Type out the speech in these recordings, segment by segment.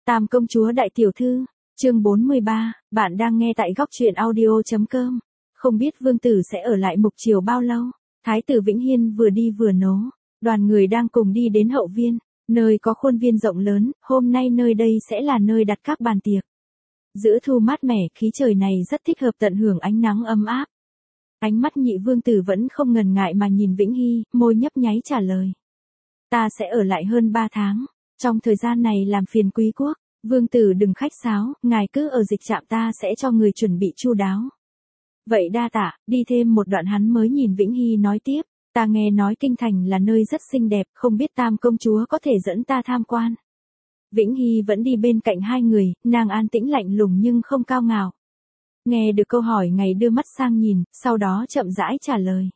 Tam công chúa đại tiểu thư, chương 43, bạn đang nghe tại góc truyện audio.com. Không biết vương tử sẽ ở lại Mục Triều bao lâu. Thái tử Vĩnh Hiên vừa đi vừa nố. Đoàn người đang cùng đi đến hậu viên, nơi có khuôn viên rộng lớn, hôm nay nơi đây sẽ là nơi đặt các bàn tiệc. Giữa thu mát mẻ, khí trời này rất thích hợp tận hưởng ánh nắng ấm áp. Ánh mắt nhị vương tử vẫn không ngần ngại mà nhìn Vĩnh Hy, môi nhấp nháy trả lời. Ta sẽ ở lại hơn 3 tháng. Trong thời gian này làm phiền quý quốc, vương tử đừng khách sáo, ngài cứ ở dịch trạm ta sẽ cho người chuẩn bị chu đáo. Vậy đa tạ, đi thêm một đoạn hắn mới nhìn Vĩnh Hy nói tiếp, ta nghe nói kinh thành là nơi rất xinh đẹp, không biết Tam công chúa có thể dẫn ta tham quan. Vĩnh Hy vẫn đi bên cạnh hai người, nàng an tĩnh lạnh lùng nhưng không cao ngạo. Nghe được câu hỏi ngày đưa mắt sang nhìn, sau đó chậm rãi trả lời.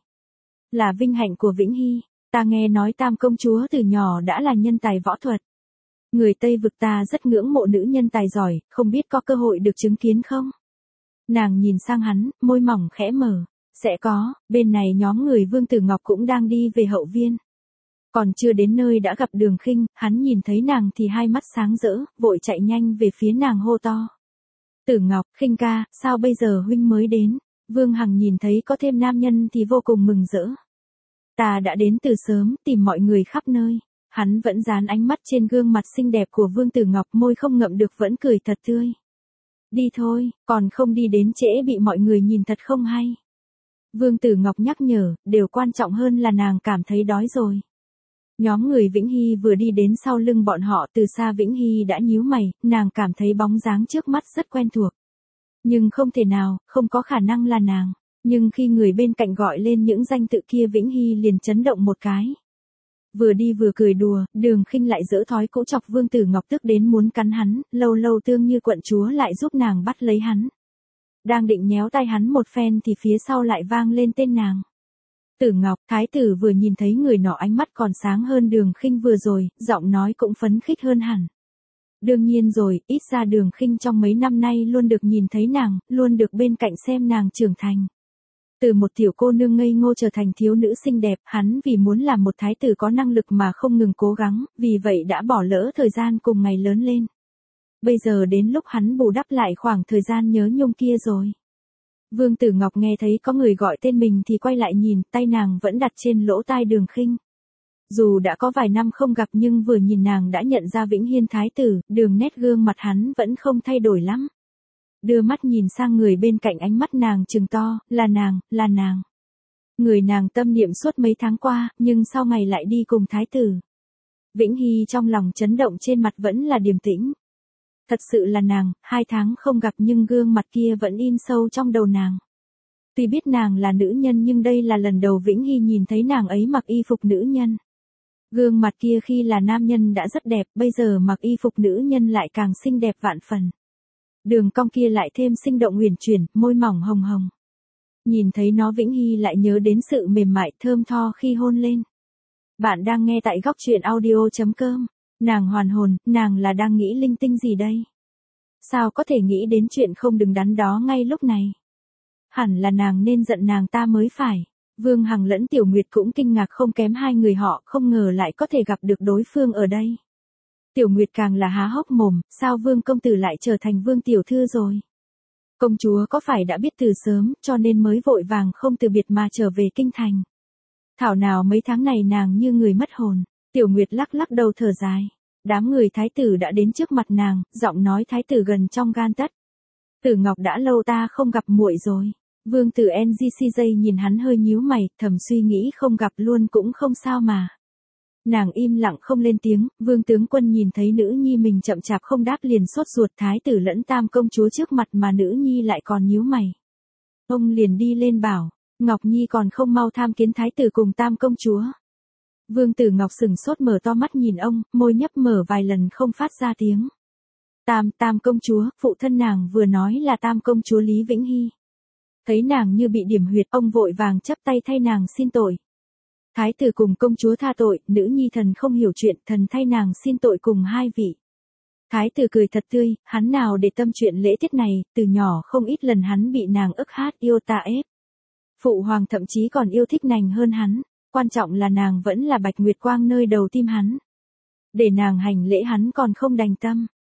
Là vinh hạnh của Vĩnh Hy, ta nghe nói Tam công chúa từ nhỏ đã là nhân tài võ thuật. Người Tây vực ta rất ngưỡng mộ nữ nhân tài giỏi, không biết có cơ hội được chứng kiến không? Nàng nhìn sang hắn, môi mỏng khẽ mở. Sẽ có, bên này nhóm người Vương Tử Ngọc cũng đang đi về hậu viên. Còn chưa đến nơi đã gặp Đường Khinh, hắn nhìn thấy nàng thì hai mắt sáng rỡ, vội chạy nhanh về phía nàng hô to. Tử Ngọc, Khinh ca, sao bây giờ huynh mới đến? Vương Hằng nhìn thấy có thêm nam nhân thì vô cùng mừng rỡ. Ta đã đến từ sớm, tìm mọi người khắp nơi. Hắn vẫn dán ánh mắt trên gương mặt xinh đẹp của Vương Tử Ngọc, môi không ngậm được vẫn cười thật tươi. Đi thôi, còn không đi đến trễ bị mọi người nhìn thật không hay. Vương Tử Ngọc nhắc nhở, điều quan trọng hơn là nàng cảm thấy đói rồi. Nhóm người Vĩnh Hy vừa đi đến sau lưng bọn họ, từ xa Vĩnh Hy đã nhíu mày, nàng cảm thấy bóng dáng trước mắt rất quen thuộc. Nhưng không thể nào, không có khả năng là nàng. Nhưng khi người bên cạnh gọi lên những danh tự kia Vĩnh Hy liền chấn động một cái. Vừa đi vừa cười đùa, Đường Khinh lại giở thói cũ chọc Vương Tử Ngọc tức đến muốn cắn hắn, lâu lâu tương như quận chúa lại giúp nàng bắt lấy hắn. Đang định nhéo tay hắn một phen thì phía sau lại vang lên tên nàng. Tử Ngọc, thái tử vừa nhìn thấy người nọ ánh mắt còn sáng hơn Đường Khinh vừa rồi, giọng nói cũng phấn khích hơn hẳn. Đương nhiên rồi, ít ra Đường Khinh trong mấy năm nay luôn được nhìn thấy nàng, luôn được bên cạnh xem nàng trưởng thành. Từ một tiểu cô nương ngây ngô trở thành thiếu nữ xinh đẹp, hắn vì muốn làm một thái tử có năng lực mà không ngừng cố gắng, vì vậy đã bỏ lỡ thời gian cùng ngày lớn lên. Bây giờ đến lúc hắn bù đắp lại khoảng thời gian nhớ nhung kia rồi. Vương Tử Ngọc nghe thấy có người gọi tên mình thì quay lại nhìn, tay nàng vẫn đặt trên lỗ tai Đường Khinh. Dù đã có vài năm không gặp nhưng vừa nhìn nàng đã nhận ra Vĩnh Hiên thái tử, đường nét gương mặt hắn vẫn không thay đổi lắm. Đưa mắt nhìn sang người bên cạnh, ánh mắt nàng trừng to, là nàng, là nàng. Người nàng tâm niệm suốt mấy tháng qua, nhưng sau ngày lại đi cùng thái tử. Vĩnh Hy trong lòng chấn động, trên mặt vẫn là điềm tĩnh. Thật sự là nàng, 2 tháng không gặp nhưng gương mặt kia vẫn in sâu trong đầu nàng. Tuy biết nàng là nữ nhân nhưng đây là lần đầu Vĩnh Hy nhìn thấy nàng ấy mặc y phục nữ nhân. Gương mặt kia khi là nam nhân đã rất đẹp, bây giờ mặc y phục nữ nhân lại càng xinh đẹp vạn phần. Đường cong kia lại thêm sinh động huyền chuyển, môi mỏng hồng hồng. Nhìn thấy nó Vĩnh Hy lại nhớ đến sự mềm mại thơm tho khi hôn lên. Bạn đang nghe tại góc truyện audio.com. Nàng hoàn hồn, nàng là đang nghĩ linh tinh gì đây? Sao có thể nghĩ đến chuyện không đứng đắn đó ngay lúc này? Hẳn là nàng nên giận nàng ta mới phải. Vương Hằng lẫn Tiểu Nguyệt cũng kinh ngạc không kém hai người họ, không ngờ lại có thể gặp được đối phương ở đây. Tiểu Nguyệt càng là há hốc mồm, sao Vương công tử lại trở thành Vương tiểu thư rồi? Công chúa có phải đã biết từ sớm, cho nên mới vội vàng không từ biệt mà trở về kinh thành? Thảo nào mấy tháng này nàng như người mất hồn. Tiểu Nguyệt lắc lắc đầu thở dài. Đám người thái tử đã đến trước mặt nàng, giọng nói thái tử gần trong gan tấc. Tử Ngọc, đã lâu ta không gặp muội rồi. Vương tử NGCJ nhìn hắn hơi nhíu mày, thầm suy nghĩ không gặp luôn cũng không sao mà. Nàng im lặng không lên tiếng. Vương tướng quân nhìn thấy nữ nhi mình chậm chạp không đáp liền sốt ruột, thái tử lẫn Tam công chúa trước mặt mà nữ nhi lại còn nhíu mày. Ông liền đi lên bảo, Ngọc Nhi còn không mau tham kiến thái tử cùng Tam công chúa. Vương Tử Ngọc sừng sốt mở to mắt nhìn ông, môi nhấp mở vài lần không phát ra tiếng. Tam công chúa, phụ thân nàng vừa nói là Tam công chúa Lý Vĩnh Hy. Thấy nàng như bị điểm huyệt, ông vội vàng chắp tay thay nàng xin tội. Thái tử cùng công chúa tha tội, nữ nhi thần không hiểu chuyện, thần thay nàng xin tội cùng hai vị. Thái tử cười thật tươi, hắn nào để tâm chuyện lễ tiết này, từ nhỏ không ít lần hắn bị nàng ức hát yêu ta ép. Phụ hoàng thậm chí còn yêu thích nàng hơn hắn. Quan trọng là nàng vẫn là Bạch Nguyệt Quang nơi đầu tim hắn. Để nàng hành lễ hắn còn không đành tâm.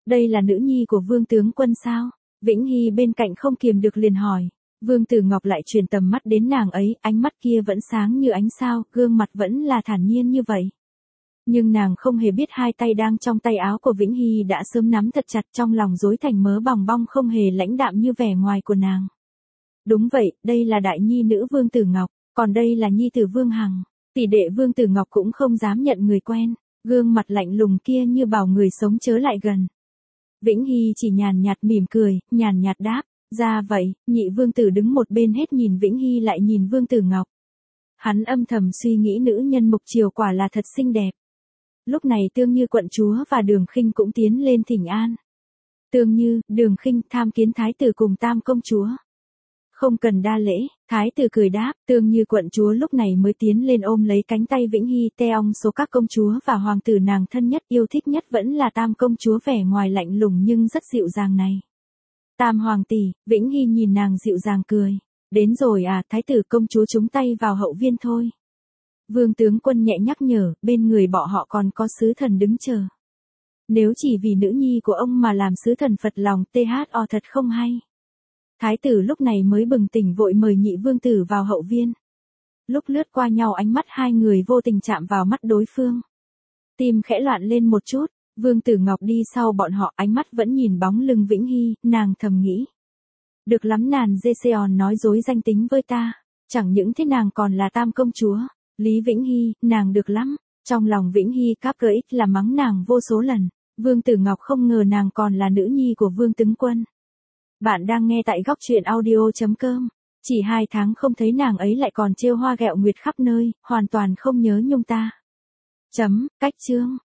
Đây là nữ nhi của Vương tướng quân sao? Vĩnh Hy bên cạnh không kiềm được liền hỏi. Vương Tử Ngọc lại truyền tầm mắt đến nàng ấy, ánh mắt kia vẫn sáng như ánh sao, gương mặt vẫn là thản nhiên như vậy. Nhưng nàng không hề biết hai tay đang trong tay áo của Vĩnh Hy đã sớm nắm thật chặt, trong lòng rối thành mớ bòng bong, không hề lãnh đạm như vẻ ngoài của nàng. Đúng vậy, đây là đại nhi nữ Vương Tử Ngọc, còn đây là nhi tử Vương Hằng. Tỷ đệ Vương Tử Ngọc cũng không dám nhận người quen, gương mặt lạnh lùng kia như bảo người sống chớ lại gần. Vĩnh Hy chỉ nhàn nhạt mỉm cười, nhàn nhạt đáp, ra vậy. Nhị Vương Tử đứng một bên hết nhìn Vĩnh Hy lại nhìn Vương Tử Ngọc. Hắn âm thầm suy nghĩ nữ nhân Mục Triều quả là thật xinh đẹp. Lúc này Tương Như quận chúa và Đường Khinh cũng tiến lên thỉnh an. Tương Như, Đường Khinh tham kiến thái tử cùng Tam công chúa. Không cần đa lễ, thái tử cười đáp. Tương Như quận chúa lúc này mới tiến lên ôm lấy cánh tay Vĩnh Hy. Trong số các công chúa và hoàng tử nàng thân nhất yêu thích nhất vẫn là Tam công chúa vẻ ngoài lạnh lùng nhưng rất dịu dàng này. Tam hoàng tỷ. Vĩnh Hy nhìn nàng dịu dàng cười. Đến rồi à, thái tử công chúa chúng tay vào hậu viên thôi. Vương tướng quân nhẹ nhắc nhở, bên người bọn họ còn có sứ thần đứng chờ. Nếu chỉ vì nữ nhi của ông mà làm sứ thần phật lòng THO thật không hay. Thái tử lúc này mới bừng tỉnh vội mời nhị vương tử vào hậu viên. Lúc lướt qua nhau ánh mắt hai người vô tình chạm vào mắt đối phương. Tim khẽ loạn lên một chút, Vương Tử Ngọc đi sau bọn họ, ánh mắt vẫn nhìn bóng lưng Vĩnh Hy, nàng thầm nghĩ. Được lắm, nàng Jeseon nói dối danh tính với ta, chẳng những thế nàng còn là Tam công chúa. Lý Vĩnh Hy, nàng được lắm. Trong lòng Vĩnh Hy cáp cỡ ít là mắng nàng vô số lần. Vương Tử Ngọc không ngờ nàng còn là nữ nhi của Vương tướng quân. Bạn đang nghe tại góc truyện audio.com. Chỉ 2 tháng không thấy nàng ấy lại còn trêu hoa ghẹo nguyệt khắp nơi, hoàn toàn không nhớ nhung ta. Cách chương.